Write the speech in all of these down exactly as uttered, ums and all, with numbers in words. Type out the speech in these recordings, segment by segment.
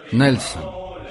Нельсон.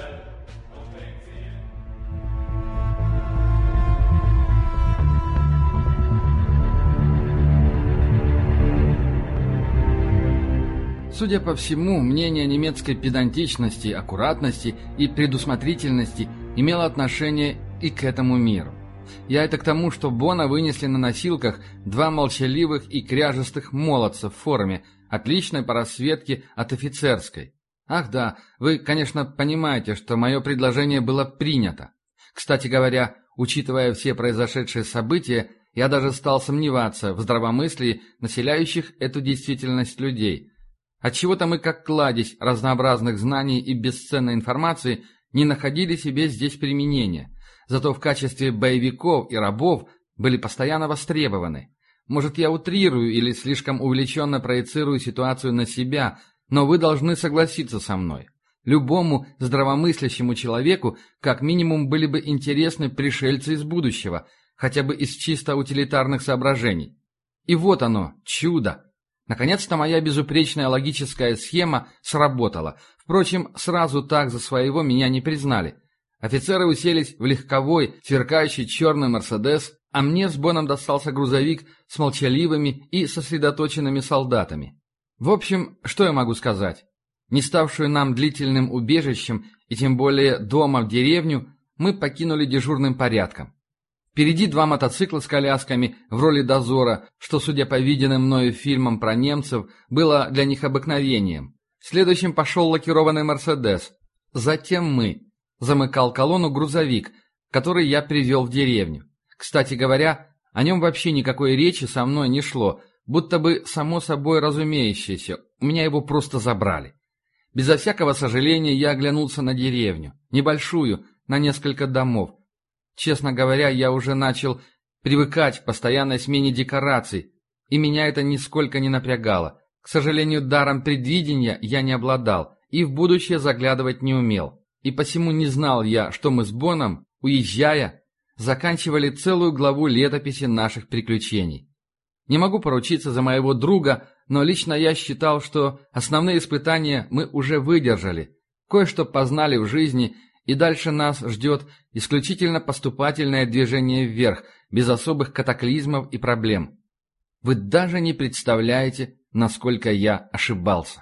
Судя по всему, мнение немецкой педантичности, аккуратности и предусмотрительности имело отношение и к этому миру. Я это к тому, что Бона вынесли на носилках два молчаливых и кряжестых молодца в форме, отличной по расцветке от офицерской. Ах да, вы, конечно, понимаете, что мое предложение было принято. Кстати говоря, учитывая все произошедшие события, я даже стал сомневаться в здравомыслии населяющих эту действительность людей. Отчего-то мы, как кладезь разнообразных знаний и бесценной информации, не находили себе здесь применения. Зато в качестве боевиков и рабов были постоянно востребованы. Может, я утрирую или слишком увлеченно проецирую ситуацию на себя, но вы должны согласиться со мной. Любому здравомыслящему человеку как минимум были бы интересны пришельцы из будущего, хотя бы из чисто утилитарных соображений. И вот оно, чудо! Наконец-то моя безупречная логическая схема сработала. Впрочем, сразу так за своего меня не признали. Офицеры уселись в легковой, сверкающий черный «Мерседес», а мне с Боном достался грузовик с молчаливыми и сосредоточенными солдатами. В общем, что я могу сказать? Не ставшую нам длительным убежищем, и тем более дома в деревню, мы покинули дежурным порядком. Впереди два мотоцикла с колясками в роли дозора, что, судя по виденным мною фильмам про немцев, было для них обыкновением. Следующим пошел лакированный «Мерседес». Затем мы. Замыкал колонну грузовик, который я привел в деревню. Кстати говоря, о нем вообще никакой речи со мной не шло, будто бы само собой разумеющееся, у меня его просто забрали. Безо всякого сожаления я оглянулся на деревню, небольшую, на несколько домов. Честно говоря, я уже начал привыкать к постоянной смене декораций, и меня это нисколько не напрягало. К сожалению, даром предвидения я не обладал и в будущее заглядывать не умел. И посему не знал я, что мы с Боном, уезжая, заканчивали целую главу летописи наших приключений. Не могу поручиться за моего друга, но лично я считал, что основные испытания мы уже выдержали, кое-что познали в жизни, и дальше нас ждет исключительно поступательное движение вверх, без особых катаклизмов и проблем. Вы даже не представляете, насколько я ошибался.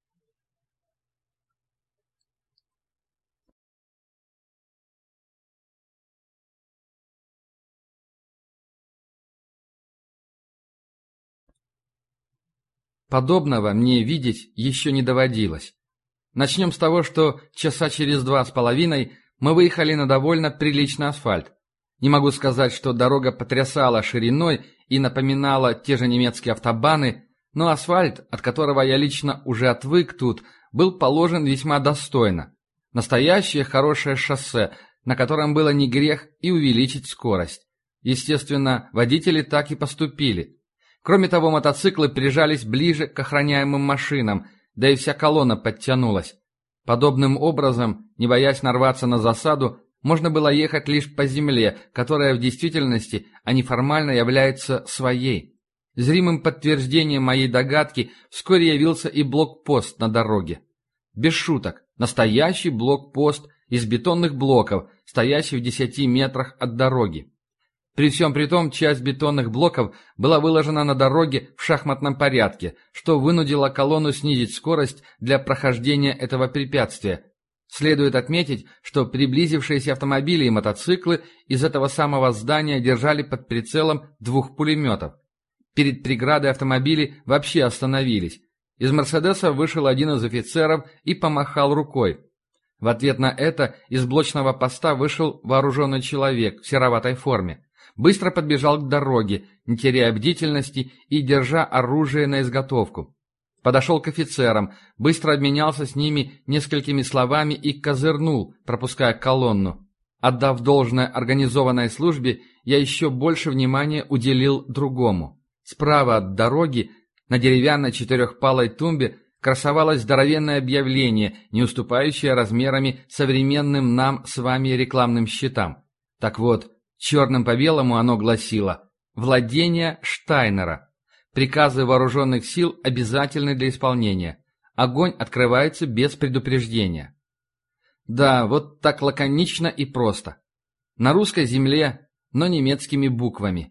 Подобного мне видеть еще не доводилось. Начнем с того, что часа через два с половиной мы выехали на довольно приличный асфальт. Не могу сказать, что дорога потрясала шириной и напоминала те же немецкие автобаны, но асфальт, от которого я лично уже отвык тут, был положен весьма достойно. Настоящее хорошее шоссе, на котором было не грех и увеличить скорость. Естественно, водители так и поступили. Кроме того, мотоциклы прижались ближе к охраняемым машинам, да и вся колонна подтянулась. Подобным образом, не боясь нарваться на засаду, можно было ехать лишь по земле, которая в действительности, а не формально является своей. Зримым подтверждением моей догадки вскоре явился и блокпост на дороге. Без шуток, настоящий блокпост из бетонных блоков, стоящий в десяти метрах от дороги. При всем при том, часть бетонных блоков была выложена на дороге в шахматном порядке, что вынудило колонну снизить скорость для прохождения этого препятствия. Следует отметить, что приблизившиеся автомобили и мотоциклы из этого самого здания держали под прицелом двух пулеметов. Перед преградой автомобили вообще остановились. Из «Мерседеса» вышел один из офицеров и помахал рукой. В ответ на это из блочного поста вышел вооруженный человек в сероватой форме. Быстро подбежал к дороге, не теряя бдительности и держа оружие на изготовку. Подошел к офицерам, быстро обменялся с ними несколькими словами и козырнул, пропуская колонну. Отдав должное организованной службе, я еще больше внимания уделил другому. Справа от дороги, на деревянной четырехпалой тумбе, красовалось здоровенное объявление, не уступающее размерами современным нам с вами рекламным щитам. Так вот, черным по белому оно гласило «Владение Штайнера». Приказы вооруженных сил обязательны для исполнения. Огонь открывается без предупреждения. Да, вот так лаконично и просто. На русской земле, но немецкими буквами.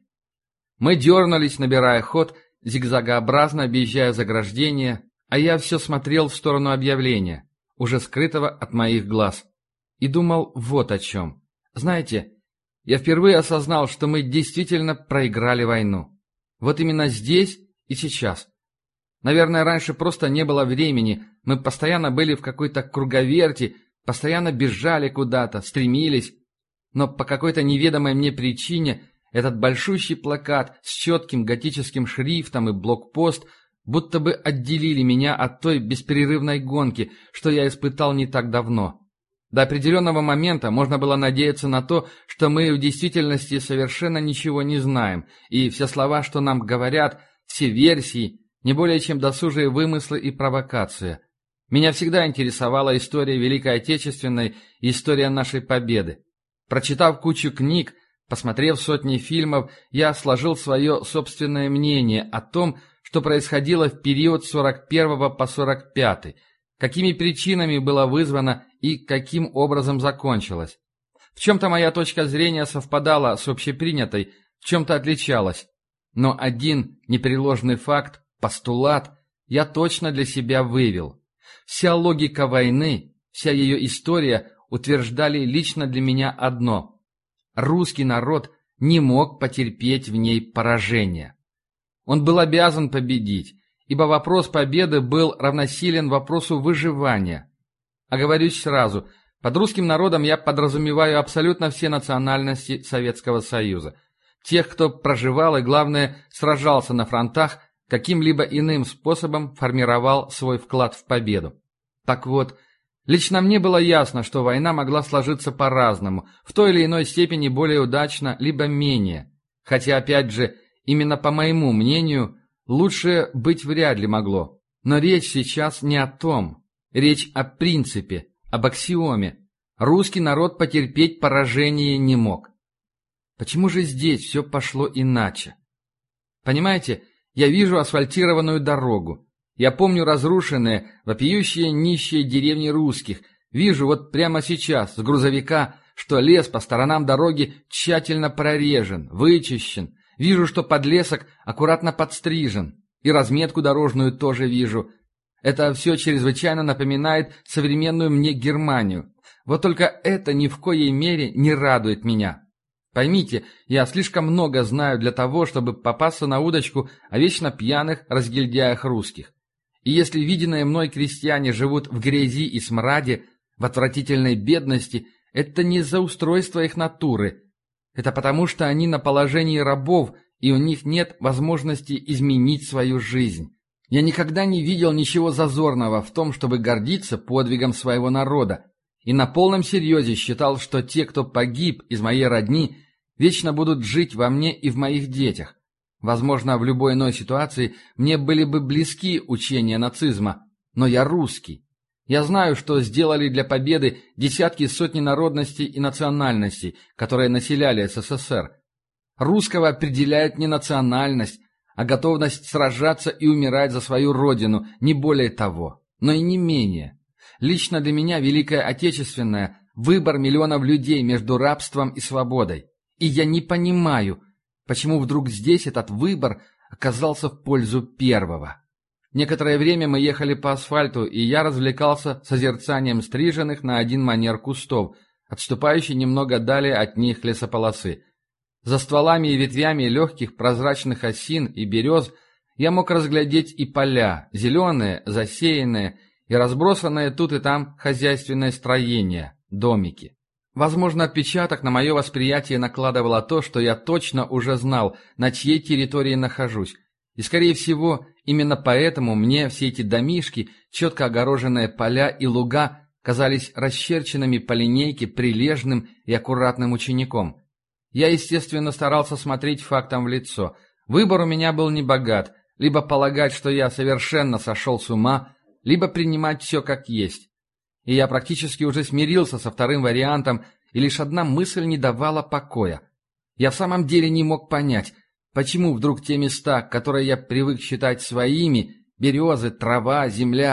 Мы дернулись, набирая ход, зигзагообразно объезжая заграждение, а я все смотрел в сторону объявления, уже скрытого от моих глаз. И думал вот о чем. Знаете, я впервые осознал, что мы действительно проиграли войну. Вот именно здесь и сейчас. Наверное, раньше просто не было времени, мы постоянно были в какой-то круговерти, постоянно бежали куда-то, стремились. Но по какой-то неведомой мне причине этот большущий плакат с четким готическим шрифтом и блокпост будто бы отделили меня от той беспрерывной гонки, что я испытал не так давно. До определенного момента можно было надеяться на то, что мы в действительности совершенно ничего не знаем, и все слова, что нам говорят, все версии, не более чем досужие вымыслы и провокация. Меня всегда интересовала история Великой Отечественной и история нашей победы. Прочитав кучу книг, посмотрев сотни фильмов, я сложил свое собственное мнение о том, что происходило в период с сорок первого по сорок пятый, какими причинами было вызвано и каким образом закончилось. В чем-то моя точка зрения совпадала с общепринятой, в чем-то отличалась. Но один непреложный факт, постулат, я точно для себя вывел. Вся логика войны, вся ее история утверждали лично для меня одно. Русский народ не мог потерпеть в ней поражения. Он был обязан победить, ибо вопрос победы был равносилен вопросу выживания. Оговорюсь сразу, под русским народом я подразумеваю абсолютно все национальности Советского Союза. Тех, кто проживал и, главное, сражался на фронтах, каким-либо иным способом формировал свой вклад в победу. Так вот, лично мне было ясно, что война могла сложиться по-разному, в той или иной степени более удачно, либо менее. Хотя, опять же, именно по моему мнению, лучше быть вряд ли могло. Но речь сейчас не о том. Речь о принципе, об аксиоме. Русский народ потерпеть поражение не мог. Почему же здесь все пошло иначе? Понимаете, я вижу асфальтированную дорогу. Я помню разрушенные, вопиющие нищие деревни русских. Вижу вот прямо сейчас с грузовика, что лес по сторонам дороги тщательно прорежен, вычищен. Вижу, что подлесок аккуратно подстрижен. И разметку дорожную тоже вижу. Это все чрезвычайно напоминает современную мне Германию. Вот только это ни в коей мере не радует меня. Поймите, я слишком много знаю для того, чтобы попасться на удочку о вечно пьяных разгильдяях русских. И если виденные мной крестьяне живут в грязи и смраде, в отвратительной бедности, это не из-за устройства их натуры. Это потому, что они на положении рабов, и у них нет возможности изменить свою жизнь. Я никогда не видел ничего зазорного в том, чтобы гордиться подвигом своего народа, и на полном серьезе считал, что те, кто погиб из моей родни, вечно будут жить во мне и в моих детях. Возможно, в любой иной ситуации мне были бы близки учения нацизма, но я русский. Я знаю, что сделали для победы десятки сотни народностей и национальностей, которые населяли СССР. Русского определяет не национальность, а готовность сражаться и умирать за свою родину, не более того, но и не менее. Лично для меня Великая Отечественная – выбор миллионов людей между рабством и свободой. И я не понимаю, почему вдруг здесь этот выбор оказался в пользу первого. Некоторое время мы ехали по асфальту, и я развлекался созерцанием стриженных на один манер кустов, отступающей немного далее от них лесополосы. За стволами и ветвями легких прозрачных осин и берез я мог разглядеть и поля, зеленые, засеянные, и разбросанные тут и там хозяйственные строения, домики. Возможно, отпечаток на мое восприятие накладывало то, что я точно уже знал, на чьей территории нахожусь. И, скорее всего, именно поэтому мне все эти домишки, четко огороженные поля и луга казались расчерченными по линейке прилежным и аккуратным учеником. Я, естественно, старался смотреть фактам в лицо. Выбор у меня был небогат, либо полагать, что я совершенно сошел с ума, либо принимать все как есть. И я практически уже смирился со вторым вариантом, и лишь одна мысль не давала покоя. Я в самом деле не мог понять, почему вдруг те места, которые я привык считать своими, березы, трава, земля,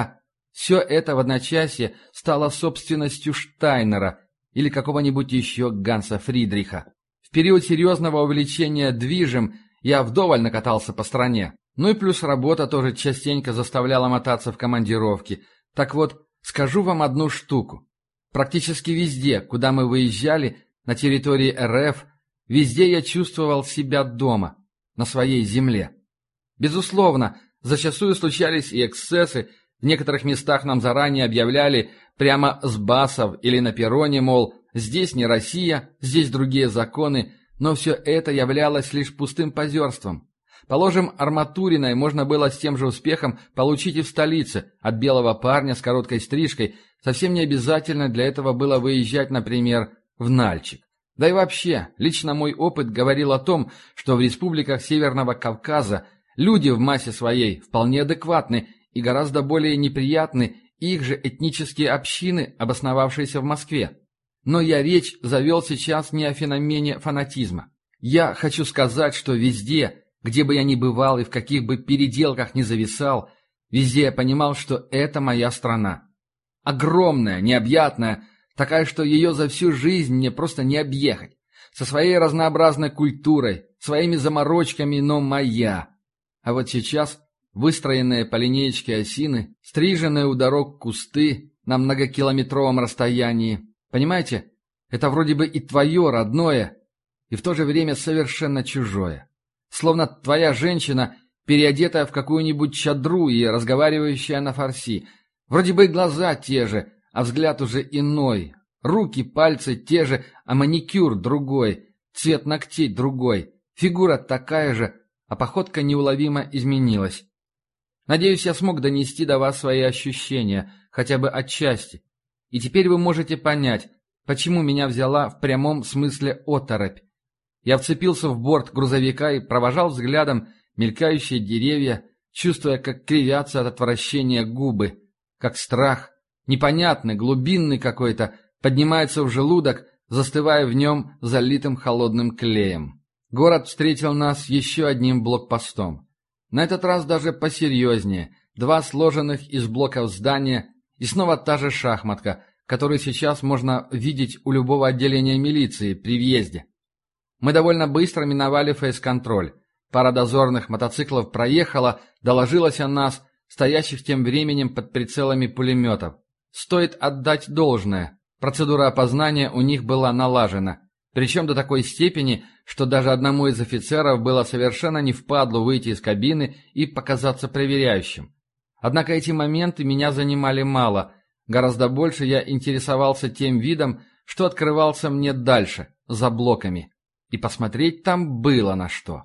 Все это в одночасье стало собственностью Штайнера или какого-нибудь еще Ганса Фридриха. В период серьезного увлечения движем я вдоволь накатался по стране. Ну и плюс работа тоже частенько заставляла мотаться в командировки. Так вот, скажу вам одну штуку. Практически везде, куда мы выезжали, на территории эр эф, везде я чувствовал себя дома, на своей земле. Безусловно, зачастую случались и эксцессы, в некоторых местах нам заранее объявляли прямо с басов или на перроне, мол, здесь не Россия, здесь другие законы, но все это являлось лишь пустым позерством. Положим, Арматуриной можно было с тем же успехом получить и в столице, от белого парня с короткой стрижкой, совсем не обязательно для этого было выезжать, например, в Нальчик. Да и вообще, лично мой опыт говорил о том, что в республиках Северного Кавказа люди в массе своей вполне адекватны и гораздо более неприятны их же этнические общины, обосновавшиеся в Москве. Но я речь завел сейчас не о феномене фанатизма. Я хочу сказать, что везде, где бы я ни бывал и в каких бы переделках ни зависал, везде я понимал, что это моя страна. Огромная, необъятная, такая, что ее за всю жизнь мне просто не объехать. Со своей разнообразной культурой, своими заморочками, но моя. А вот сейчас выстроенные по линеечке осины, стриженные у дорог кусты на многокилометровом расстоянии. Понимаете, это вроде бы и твое родное, и в то же время совершенно чужое. Словно твоя женщина, переодетая в какую-нибудь чадру и разговаривающая на фарси. Вроде бы и глаза те же, а взгляд уже иной. Руки, пальцы те же, а маникюр другой, цвет ногтей другой. Фигура такая же, а походка неуловимо изменилась. Надеюсь, я смог донести до вас свои ощущения, хотя бы отчасти. И теперь вы можете понять, почему меня взяла в прямом смысле оторопь. Я вцепился в борт грузовика и провожал взглядом мелькающие деревья, чувствуя, как кривятся от отвращения губы, как страх, непонятный, глубинный какой-то, поднимается в желудок, застывая в нем залитым холодным клеем. Город встретил нас еще одним блокпостом. На этот раз даже посерьезнее. Два сложенных из блоков здания и снова та же шахматка, которую сейчас можно видеть у любого отделения милиции при въезде. Мы довольно быстро миновали фейс-контроль. Пара дозорных мотоциклов проехала, доложилась о нас, стоящих тем временем под прицелами пулеметов. Стоит отдать должное. Процедура опознания у них была налажена. Причем до такой степени, что даже одному из офицеров было совершенно не впадлу выйти из кабины и показаться проверяющим. Однако эти моменты меня занимали мало. Гораздо больше я интересовался тем видом, что открывался мне дальше, за блоками. И посмотреть там было на что.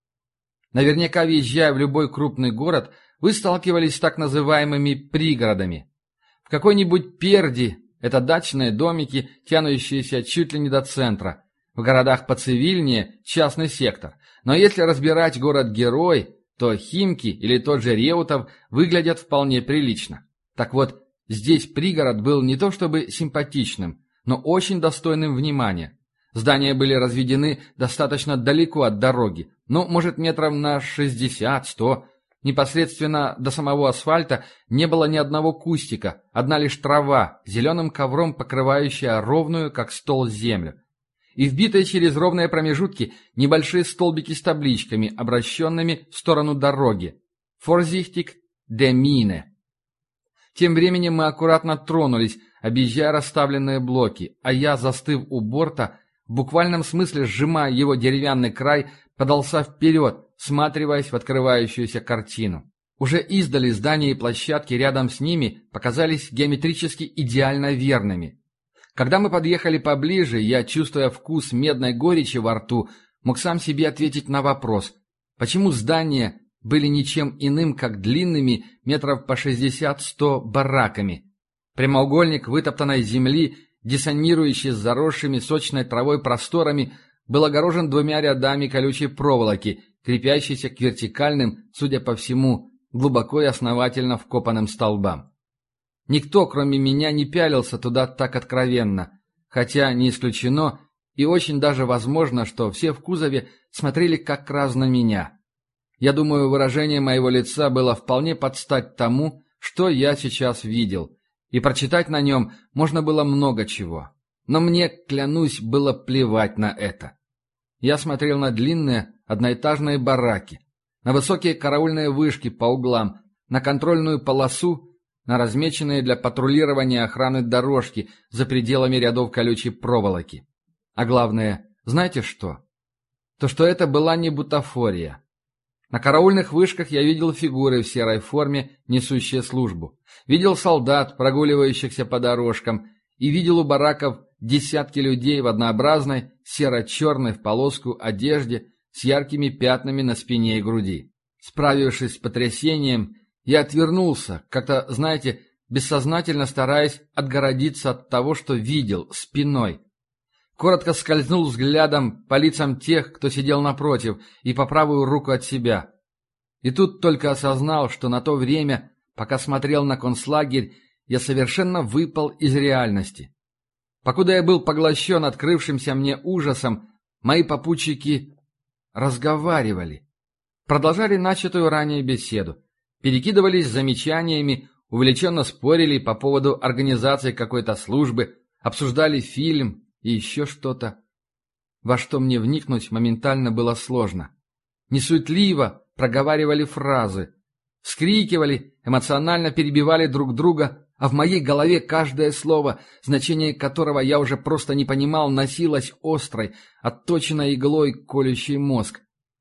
Наверняка, въезжая в любой крупный город, вы сталкивались с так называемыми пригородами. В какой-нибудь Перди – это дачные домики, тянущиеся чуть ли не до центра. В городах поцивильнее – частный сектор. Но если разбирать город-герой, то Химки или тот же Реутов выглядят вполне прилично. Так вот, здесь пригород был не то чтобы симпатичным, но очень достойным внимания. Здания были разведены достаточно далеко от дороги, ну, может, метров на шестьдесят-сто. Непосредственно до самого асфальта не было ни одного кустика, одна лишь трава, зеленым ковром покрывающая ровную, как стол, землю. И вбитые через ровные промежутки небольшие столбики с табличками, обращенными в сторону дороги. «Vorsichtig, der Mine». Тем временем мы аккуратно тронулись, объезжая расставленные блоки, а я, застыв у борта, в буквальном смысле сжимая его деревянный край, подался вперед, всматриваясь в открывающуюся картину. Уже издали здания и площадки рядом с ними показались геометрически идеально верными. Когда мы подъехали поближе, я, чувствуя вкус медной горечи во рту, мог сам себе ответить на вопрос, почему здания были ничем иным, как длинными метров по шестьдесят-сто бараками. Прямоугольник вытоптанной земли, диссонирующий с заросшими сочной травой просторами, был огорожен двумя рядами колючей проволоки, крепящейся к вертикальным, судя по всему, глубоко и основательно вкопанным столбам. Никто, кроме меня, не пялился туда так откровенно, хотя не исключено и очень даже возможно, что все в кузове смотрели как раз на меня. Я думаю, выражение моего лица было вполне под стать тому, что я сейчас видел, и прочитать на нем можно было много чего. Но мне, клянусь, было плевать на это. Я смотрел на длинные одноэтажные бараки, на высокие караульные вышки по углам, на контрольную полосу, на размеченные для патрулирования охраны дорожки за пределами рядов колючей проволоки. А главное, знаете что? То, что это была не бутафория. На караульных вышках я видел фигуры в серой форме, несущие службу. Видел солдат, прогуливающихся по дорожкам, и видел у бараков десятки людей в однообразной, серо-черной в полоску одежде с яркими пятнами на спине и груди. Справившись с потрясением, я отвернулся, как-то, знаете, бессознательно стараясь отгородиться от того, что видел, спиной. Коротко скользнул взглядом по лицам тех, кто сидел напротив, и по правую руку от себя. И тут только осознал, что на то время, пока смотрел на концлагерь, я совершенно выпал из реальности. Покуда я был поглощен открывшимся мне ужасом, мои попутчики разговаривали. Продолжали начатую ранее беседу. Перекидывались замечаниями, увлеченно спорили по поводу организации какой-то службы, обсуждали фильм и еще что-то. Во что мне вникнуть моментально было сложно. Несуетливо проговаривали фразы, вскрикивали, эмоционально перебивали друг друга, а в моей голове каждое слово, значение которого я уже просто не понимал, носилось острой, отточенной иглой, колющей мозг.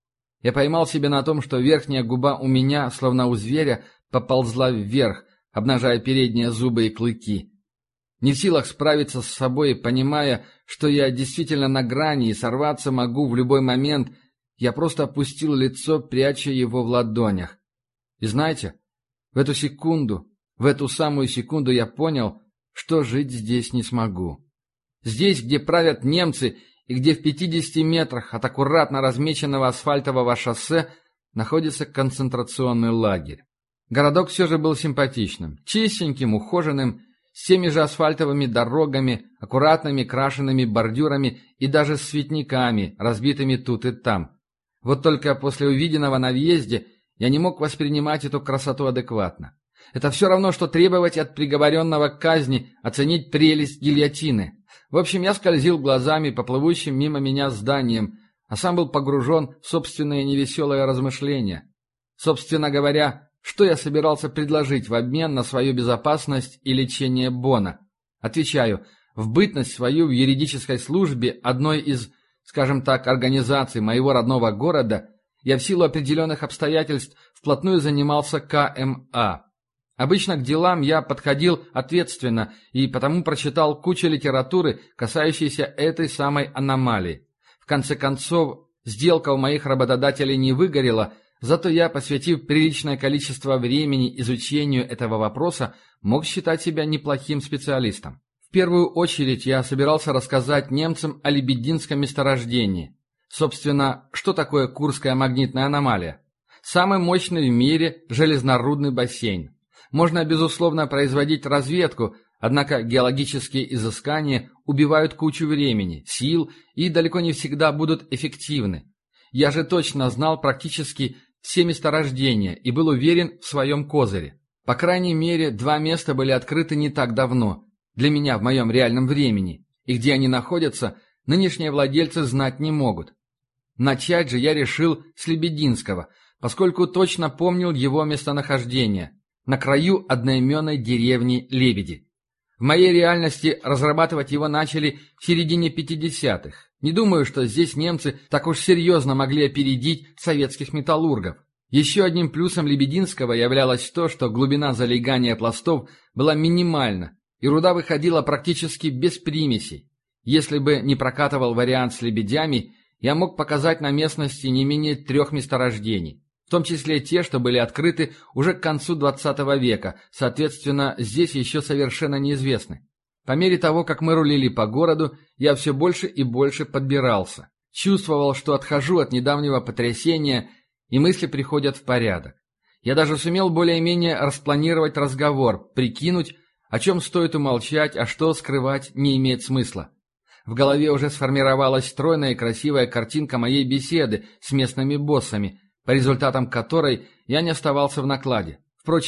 Я поймал себя на том, что верхняя губа у меня, словно у зверя, поползла вверх, обнажая передние зубы и клыки. Не в силах справиться с собой, понимая, что я действительно на грани и сорваться могу в любой момент, я просто опустил лицо, пряча его в ладонях. И знаете, в эту секунду, в эту самую секунду я понял, что жить здесь не смогу. Здесь, где правят немцы, и где в пятидесяти метрах от аккуратно размеченного асфальтового шоссе находится концентрационный лагерь. Городок все же был симпатичным, чистеньким, ухоженным, с теми же асфальтовыми дорогами, аккуратными крашенными бордюрами и даже с цветниками, разбитыми тут и там. Вот только после увиденного на въезде я не мог воспринимать эту красоту адекватно. Это все равно, что требовать от приговоренного к казни оценить прелесть гильотины. В общем, я скользил глазами по плывущим мимо меня зданиям, а сам был погружен в собственные невеселые размышления. Собственно говоря, что я собирался предложить в обмен на свою безопасность и лечение Бона? Отвечаю, в бытность свою в юридической службе одной из, скажем так, организаций моего родного города я в силу определенных обстоятельств вплотную занимался ка эм а. Обычно к делам я подходил ответственно и потому прочитал кучу литературы, касающейся этой самой аномалии. В конце концов, сделка у моих работодателей не выгорела, зато я, посвятив приличное количество времени изучению этого вопроса, мог считать себя неплохим специалистом. В первую очередь я собирался рассказать немцам о лебединском месторождении. Собственно, что такое Курская магнитная аномалия? Самый мощный в мире железнорудный бассейн. Можно, безусловно, производить разведку, однако геологические изыскания убивают кучу времени, сил и далеко не всегда будут эффективны. Я же точно знал практически все месторождения и был уверен в своем козыре. По крайней мере, два места были открыты не так давно, для меня в моем реальном времени, и где они находятся, нынешние владельцы знать не могут. Начать же я решил с Лебединского, поскольку точно помнил его местонахождение – на краю одноименной деревни Лебеди. В моей реальности разрабатывать его начали в середине пятидесятых. Не думаю, что здесь немцы так уж серьезно могли опередить советских металлургов. Еще одним плюсом Лебединского являлось то, что глубина залегания пластов была минимальна, и руда выходила практически без примесей. Если бы не прокатывал вариант с лебедями, я мог показать на местности не менее трех месторождений. В том числе те, что были открыты уже к концу двадцатого века, соответственно, здесь еще совершенно неизвестны. По мере того, как мы рулили по городу, я все больше и больше подбирался. Чувствовал, что отхожу от недавнего потрясения, и мысли приходят в порядок. Я даже сумел более-менее распланировать разговор, прикинуть, о чем стоит умолчать, а что скрывать не имеет смысла. В голове уже сформировалась стройная и красивая картинка моей беседы с местными боссами, по результатам которой я не оставался в накладе. Впрочем,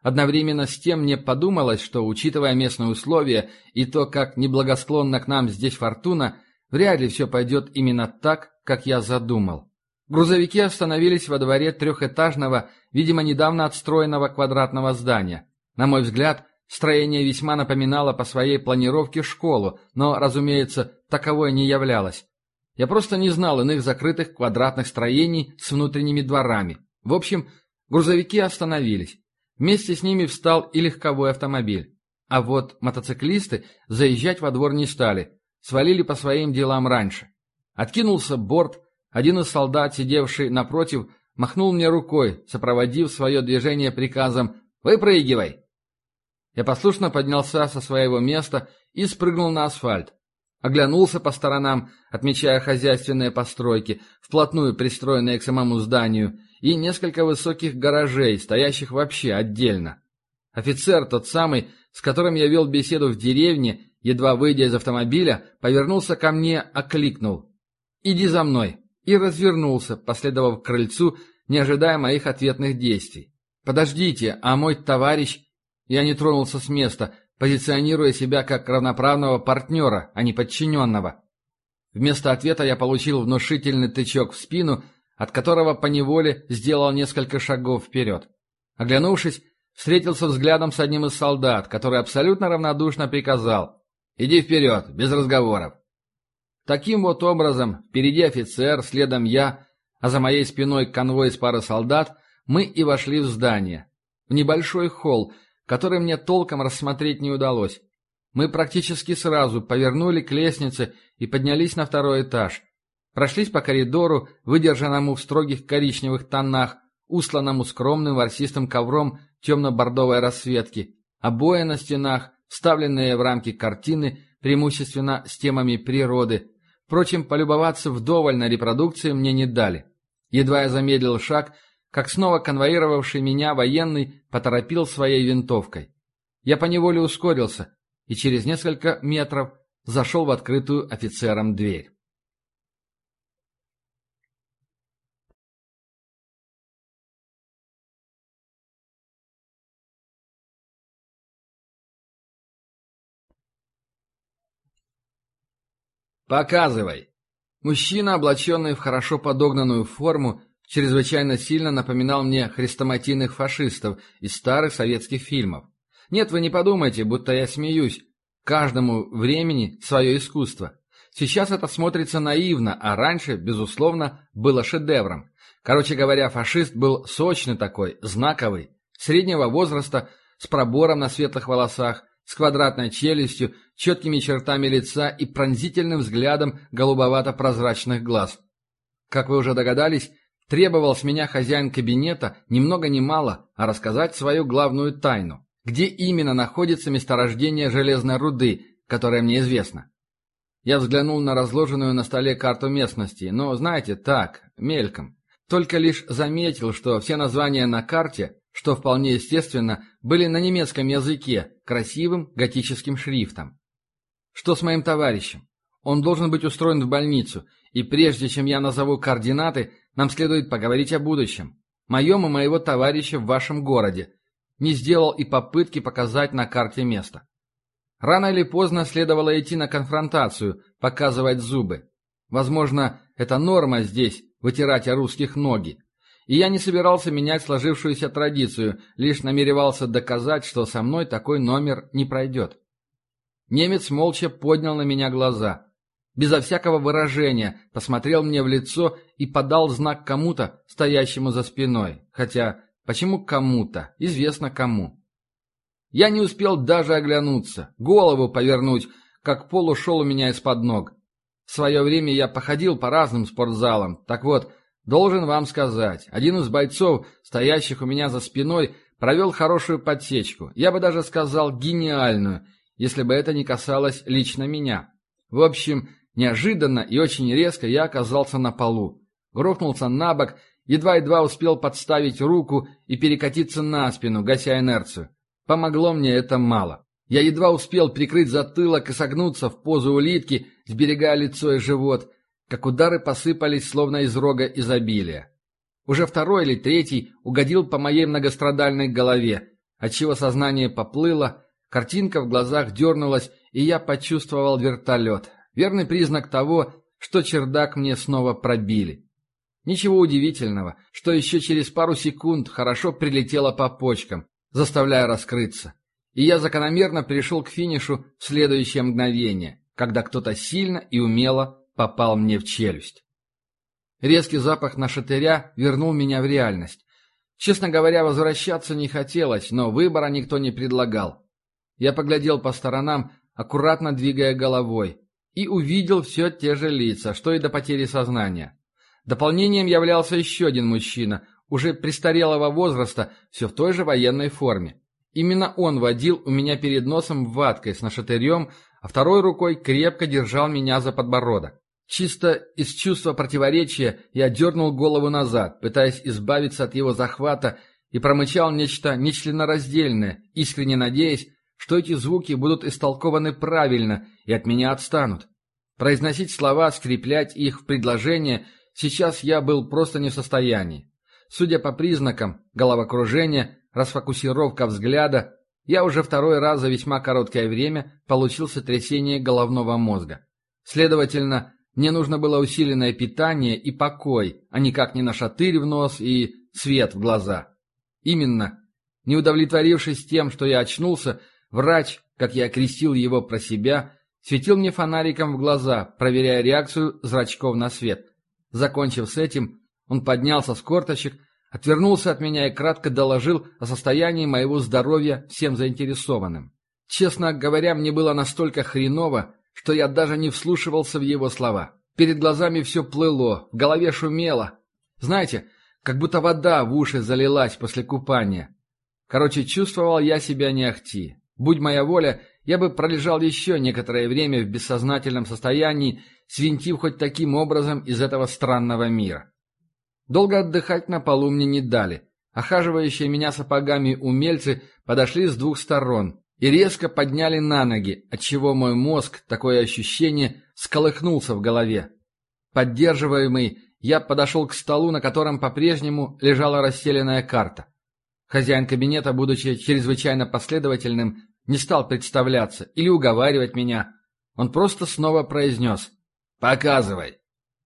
Одновременно с тем мне подумалось, что, учитывая местные условия и то, как неблагосклонна к нам здесь фортуна, вряд ли все пойдет именно так, как я задумал. Грузовики остановились во дворе трехэтажного, видимо, недавно отстроенного квадратного здания. На мой взгляд, строение весьма напоминало по своей планировке школу, но, разумеется, таковой не являлось. Я просто не знал иных закрытых квадратных строений с внутренними дворами. В общем, грузовики остановились. Вместе с ними встал и легковой автомобиль. А вот мотоциклисты заезжать во двор не стали, свалили по своим делам раньше. Откинулся борт, один из солдат, сидевший напротив, махнул мне рукой, сопроводив свое движение приказом «Выпрыгивай!». Я послушно поднялся со своего места и спрыгнул на асфальт. Оглянулся по сторонам, отмечая хозяйственные постройки, вплотную пристроенные к самому зданию, и несколько высоких гаражей, стоящих вообще отдельно. Офицер, тот самый, с которым я вел беседу в деревне, едва выйдя из автомобиля, повернулся ко мне, окликнул «Иди за мной!» и развернулся, последовав к крыльцу, не ожидая моих ответных действий. «Подождите, а мой товарищ...» Я не тронулся с места, позиционируя себя как равноправного партнера, а не подчиненного. Вместо ответа я получил внушительный тычок в спину, от которого поневоле сделал несколько шагов вперед. Оглянувшись, встретился взглядом с одним из солдат, который абсолютно равнодушно приказал «Иди вперед, без разговоров». Таким вот образом, впереди офицер, следом я, а за моей спиной конвой из пары солдат, мы и вошли в здание. В небольшой холл, который мне толком рассмотреть не удалось. Мы практически сразу повернули к лестнице и поднялись на второй этаж. Прошлись по коридору, выдержанному в строгих коричневых тонах, устланному скромным ворсистым ковром темно-бордовой расцветки, обои на стенах, вставленные в рамки картины, преимущественно с темами природы. Впрочем, полюбоваться вдоволь на репродукции мне не дали. Едва я замедлил шаг, как снова конвоировавший меня военный поторопил своей винтовкой. Я поневоле ускорился и через несколько метров зашел в открытую офицером дверь. «Показывай!» Мужчина, облаченный в хорошо подогнанную форму, чрезвычайно сильно напоминал мне хрестоматийных фашистов из старых советских фильмов. Нет, вы не подумайте, будто я смеюсь. Каждому времени свое искусство. Сейчас это смотрится наивно, а раньше, безусловно, было шедевром. Короче говоря, фашист был сочный такой, знаковый, среднего возраста, с пробором на светлых волосах, с квадратной челюстью, четкими чертами лица и пронзительным взглядом голубовато-прозрачных глаз. Как вы уже догадались, требовал с меня хозяин кабинета ни много ни мало, а рассказать свою главную тайну, где именно находится месторождение железной руды, которое мне известно. Я взглянул на разложенную на столе карту местности, но, знаете, так, мельком. Только лишь заметил, что все названия на карте, что вполне естественно, были на немецком языке, красивым готическим шрифтом. Что с моим товарищем? Он должен быть устроен в больницу, и прежде чем я назову координаты, нам следует поговорить о будущем. Моем и моего товарища в вашем городе. Не сделал и попытки показать на карте место. Рано или поздно следовало идти на конфронтацию, показывать зубы. Возможно, это норма здесь, вытирать о русских ноги. И я не собирался менять сложившуюся традицию, лишь намеревался доказать, что со мной такой номер не пройдет. Немец молча поднял на меня глаза. Безо всякого выражения посмотрел мне в лицо и подал знак кому-то, стоящему за спиной. Хотя, почему кому-то? Известно кому. Я не успел даже оглянуться, голову повернуть, как пол ушел у меня из-под ног. В свое время я походил по разным спортзалам. Так вот, должен вам сказать, один из бойцов, стоящих у меня за спиной, провел хорошую подсечку. Я бы даже сказал гениальную, если бы это не касалось лично меня. В общем, неожиданно и очень резко я оказался на полу. Грохнулся на бок, едва-едва успел подставить руку и перекатиться на спину, гася инерцию. Помогло мне это мало. Я едва успел прикрыть затылок и согнуться в позу улитки, сберегая лицо и живот, как удары посыпались словно из рога изобилия. Уже второй или третий угодил по моей многострадальной голове, отчего сознание поплыло, картинка в глазах дернулась, и я почувствовал вертолет. Верный признак того, что чердак мне снова пробили. Ничего удивительного, что еще через пару секунд хорошо прилетело по почкам, заставляя раскрыться. И я закономерно пришел к финишу в следующее мгновение, когда кто-то сильно и умело попал мне в челюсть. Резкий запах нашатыря вернул меня в реальность. Честно говоря, возвращаться не хотелось, но выбора никто не предлагал. Я поглядел по сторонам, аккуратно двигая головой, и увидел все те же лица, что и до потери сознания. Дополнением являлся еще один мужчина, уже престарелого возраста, все в той же военной форме. Именно он водил у меня перед носом ваткой с нашатырем, а второй рукой крепко держал меня за подбородок. Чисто из чувства противоречия я дернул голову назад, пытаясь избавиться от его захвата, и промычал нечто нечленораздельное, искренне надеясь, что эти звуки будут истолкованы правильно и от меня отстанут. Произносить слова, скреплять их в предложение сейчас я был просто не в состоянии. Судя по признакам головокружения, расфокусировка взгляда, я уже второй раз за весьма короткое время получил сотрясение головного мозга. Следовательно, мне нужно было усиленное питание и покой, а никак не нашатырь в нос и свет в глаза. Именно. Не удовлетворившись тем, что я очнулся, врач, как я окрестил его про себя, светил мне фонариком в глаза, проверяя реакцию зрачков на свет. Закончив с этим, он поднялся с корточек, отвернулся от меня и кратко доложил о состоянии моего здоровья всем заинтересованным. Честно говоря, мне было настолько хреново, что я даже не вслушивался в его слова. Перед глазами все плыло, в голове шумело. Знаете, как будто вода в уши залилась после купания. Короче, чувствовал я себя не ахти. Будь моя воля, я бы пролежал еще некоторое время в бессознательном состоянии, свинтив хоть таким образом из этого странного мира. Долго отдыхать на полу мне не дали. Охаживающие меня сапогами умельцы подошли с двух сторон и резко подняли на ноги, отчего мой мозг, такое ощущение, всколыхнулся в голове. Поддерживаемый, я подошел к столу, на котором по-прежнему лежала расстеленная карта. Хозяин кабинета, будучи чрезвычайно последовательным, не стал представляться или уговаривать меня. Он просто снова произнес «Показывай».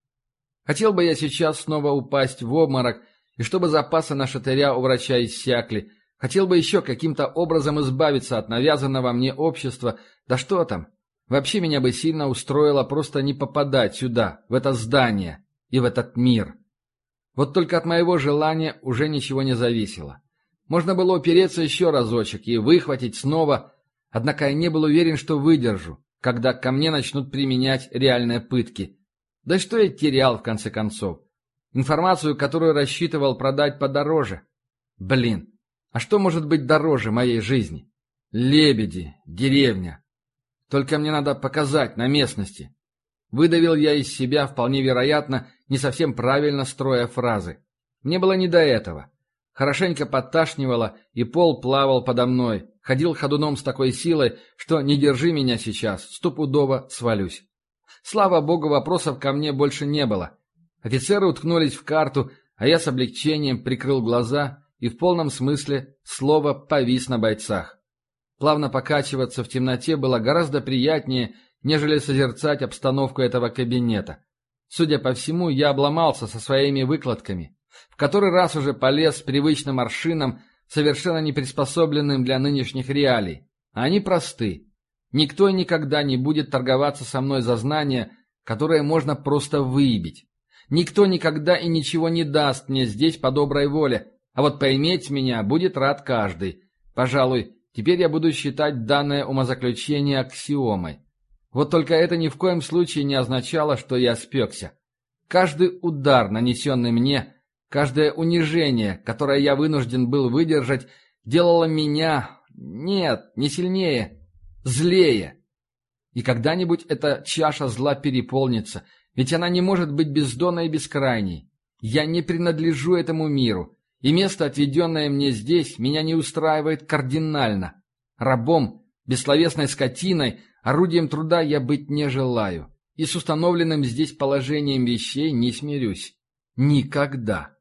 Хотел бы я сейчас снова упасть в обморок, и чтобы запасы нашатыря у врача иссякли. Хотел бы еще каким-то образом избавиться от навязанного мне общества. Да что там? Вообще меня бы сильно устроило просто не попадать сюда, в это здание и в этот мир. Вот только от моего желания уже ничего не зависело. Можно было упереться еще разочек и выхватить снова, однако я не был уверен, что выдержу, когда ко мне начнут применять реальные пытки. Да и что я терял, в конце концов? Информацию, которую рассчитывал продать подороже. Блин, а что может быть дороже моей жизни? Лебеди, деревня. Только мне надо показать на местности. Выдавил я из себя, вполне вероятно, не совсем правильно строя фразы. Мне было не до этого. Хорошенько подташнивало, и пол плавал подо мной. Ходил ходуном с такой силой, что не держи меня сейчас, стопудово свалюсь. Слава богу, вопросов ко мне больше не было. Офицеры уткнулись в карту, а я с облегчением прикрыл глаза и в полном смысле слова повис на бойцах. Плавно покачиваться в темноте было гораздо приятнее, нежели созерцать обстановку этого кабинета. Судя по всему, я обломался со своими выкладками. В который раз уже полез с привычным аршином, совершенно не приспособленным для нынешних реалий. А они просты. Никто и никогда не будет торговаться со мной за знания, которые можно просто выебить. Никто никогда и ничего не даст мне здесь по доброй воле, а вот поиметь меня будет рад каждый. Пожалуй, теперь я буду считать данное умозаключение аксиомой. Вот только это ни в коем случае не означало, что я спекся. Каждый удар, нанесенный мне, каждое унижение, которое я вынужден был выдержать, делало меня... Нет, не сильнее, злее. И когда-нибудь эта чаша зла переполнится, ведь она не может быть бездонной и бескрайней. Я не принадлежу этому миру, и место, отведенное мне здесь, меня не устраивает кардинально. Рабом, бессловесной скотиной, орудием труда я быть не желаю, и с установленным здесь положением вещей не смирюсь. Никогда.